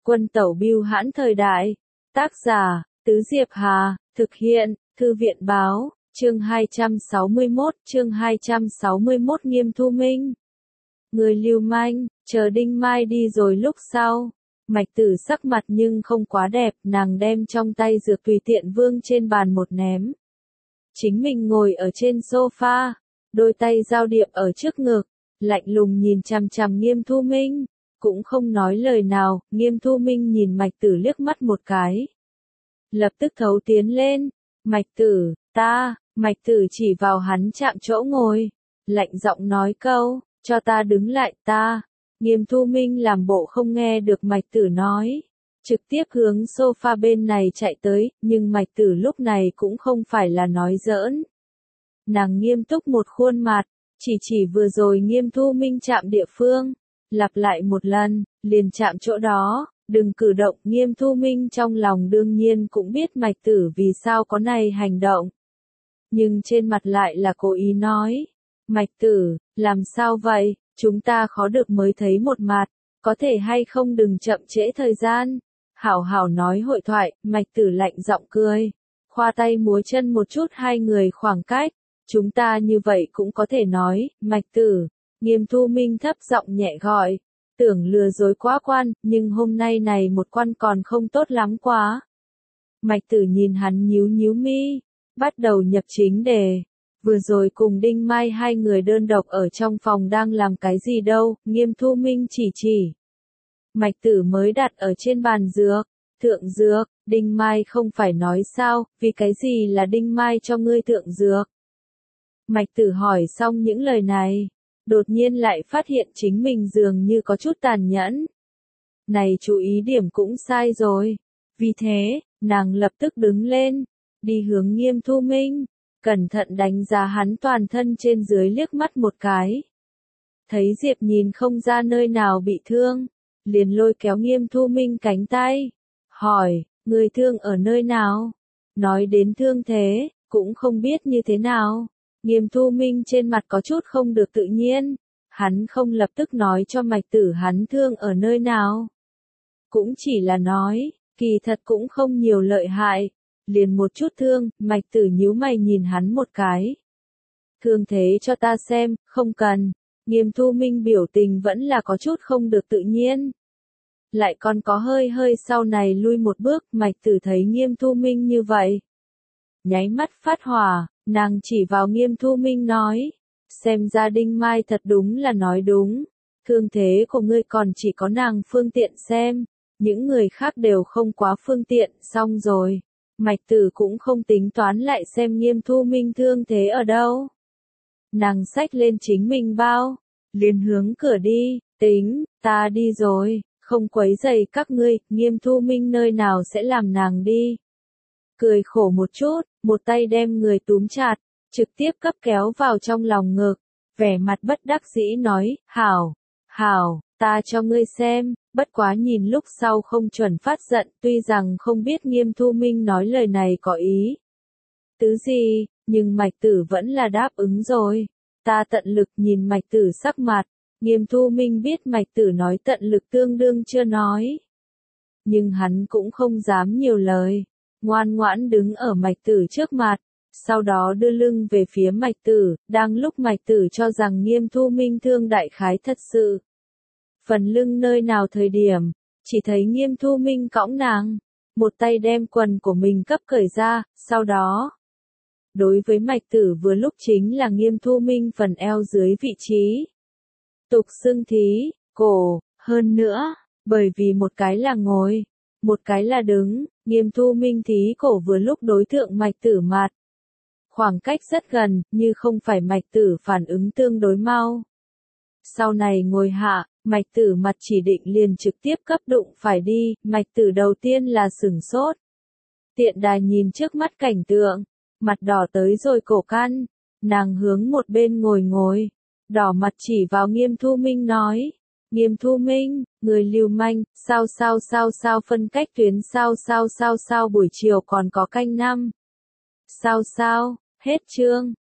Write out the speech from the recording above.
Quân tẩu bưu hãn thời đại. Tác giả, Tứ Diệp Hà, thực hiện, Thư viện báo, chương 261, Nghiêm Thu Minh. Người lưu manh, chờ Đinh Mai đi rồi lúc sau. Mạch Tử sắc mặt nhưng không quá đẹp, nàng đem trong tay dược tùy tiện vương trên bàn một ném. Chính mình ngồi ở trên sofa, đôi tay giao điệp ở trước ngực, lạnh lùng nhìn chằm chằm Nghiêm Thu Minh, cũng không nói lời nào. Nghiêm Thu Minh nhìn Mạch Tử liếc mắt một cái, lập tức thấu tiến lên. Mạch Tử, ta. Mạch Tử chỉ vào hắn chạm chỗ ngồi, lạnh giọng nói câu, cho ta đứng lại ta. Nghiêm Thu Minh làm bộ không nghe được Mạch Tử nói, trực tiếp hướng sofa bên này chạy tới, nhưng Mạch Tử lúc này cũng không phải là nói giỡn. Nàng nghiêm túc một khuôn mặt, chỉ vừa rồi Nghiêm Thu Minh chạm địa phương, lặp lại một lần, liền chạm chỗ đó, đừng cử động. Nghiêm Thu Minh trong lòng đương nhiên cũng biết Mạch Tử vì sao có này hành động, nhưng trên mặt lại là cố ý nói, Mạch Tử, làm sao vậy, chúng ta khó được mới thấy một mặt, có thể hay không đừng chậm trễ thời gian. Hảo hảo nói hội thoại. Mạch Tử lạnh giọng cười, khoa tay múa chân một chút hai người khoảng cách, chúng ta như vậy cũng có thể nói. Mạch Tử. Nghiêm Thu Minh thấp giọng nhẹ gọi, tưởng lừa dối quá quan, nhưng hôm nay này một quan còn không tốt lắm quá. Mạch Tử nhìn hắn nhíu nhíu mi, bắt đầu nhập chính đề. Vừa rồi cùng Đinh Mai hai người đơn độc ở trong phòng đang làm cái gì đâu? Nghiêm Thu Minh chỉ. Mạch Tử mới đặt ở trên bàn dược, thượng dược. Đinh Mai không phải nói sao, vì cái gì là Đinh Mai cho ngươi thượng dược? Mạch Tử hỏi xong những lời này, đột nhiên lại phát hiện chính mình dường như có chút tàn nhẫn. Này chú ý điểm cũng sai rồi. Vì thế, nàng lập tức đứng lên, đi hướng Nghiêm Thu Minh, cẩn thận đánh giá hắn toàn thân trên dưới liếc mắt một cái. Thấy Diệp nhìn không ra nơi nào bị thương, liền lôi kéo Nghiêm Thu Minh cánh tay, hỏi, người thương ở nơi nào? Nói đến thương thế, cũng không biết như thế nào. Nghiêm Thu Minh trên mặt có chút không được tự nhiên, hắn không lập tức nói cho Mạch Tử hắn thương ở nơi nào. Cũng chỉ là nói, kỳ thật cũng không nhiều lợi hại, liền một chút thương. Mạch Tử nhíu mày nhìn hắn một cái. Thương thế cho ta xem, không cần. Nghiêm Thu Minh biểu tình vẫn là có chút không được tự nhiên. Lại còn có hơi sau này lui một bước. Mạch Tử thấy Nghiêm Thu Minh như vậy, nháy mắt phát hỏa, nàng chỉ vào Nghiêm Thu Minh nói, xem ra Đinh Mai thật đúng là nói đúng, thương thế của ngươi còn chỉ có nàng phương tiện xem, những người khác đều không quá phương tiện. Xong rồi, Mạch Tử cũng không tính toán lại xem Nghiêm Thu Minh thương thế ở đâu. Nàng xách lên chính mình bao, liền hướng cửa đi, tính, ta đi rồi, không quấy rầy các ngươi. Nghiêm Thu Minh nơi nào sẽ làm nàng đi. Cười khổ một chút, một tay đem người túm chặt, trực tiếp cấp kéo vào trong lòng ngực, vẻ mặt bất đắc dĩ nói, hảo, ta cho ngươi xem, bất quá nhìn lúc sau không chuẩn phát giận. Tuy rằng không biết Nghiêm Thu Minh nói lời này có ý tứ gì, nhưng Mạch Tử vẫn là đáp ứng rồi. Ta tận lực. Nhìn Mạch Tử sắc mặt, Nghiêm Thu Minh biết Mạch Tử nói tận lực tương đương chưa nói, nhưng hắn cũng không dám nhiều lời, ngoan ngoãn đứng ở Mạch Tử trước mặt, sau đó đưa lưng về phía Mạch Tử. Đang lúc Mạch Tử cho rằng Nghiêm Thu Minh thương đại khái thật sự, phần lưng nơi nào thời điểm, chỉ thấy Nghiêm Thu Minh cõng nàng, một tay đem quần của mình cấp cởi ra, sau đó, đối với Mạch Tử vừa lúc chính là Nghiêm Thu Minh phần eo dưới vị trí, tục xưng thí, cổ. Hơn nữa, bởi vì một cái là ngồi, một cái là đứng, Nghiêm Thu Minh thí cổ vừa lúc đối thượng Mạch Tử mặt. Khoảng cách rất gần, như không phải Mạch Tử phản ứng tương đối mau. Sau này ngồi hạ, Mạch Tử mặt chỉ định liền trực tiếp cấp đụng phải đi. Mạch Tử đầu tiên là sửng sốt. Tiện đà nhìn trước mắt cảnh tượng, mặt đỏ tới rồi cổ căn, nàng hướng một bên ngồi, đỏ mặt chỉ vào Nghiêm Thu Minh nói, Nghiêm Thu Minh, người lưu manh, sao phân cách tuyến, sao buổi chiều còn có canh năm. Sao, hết chương.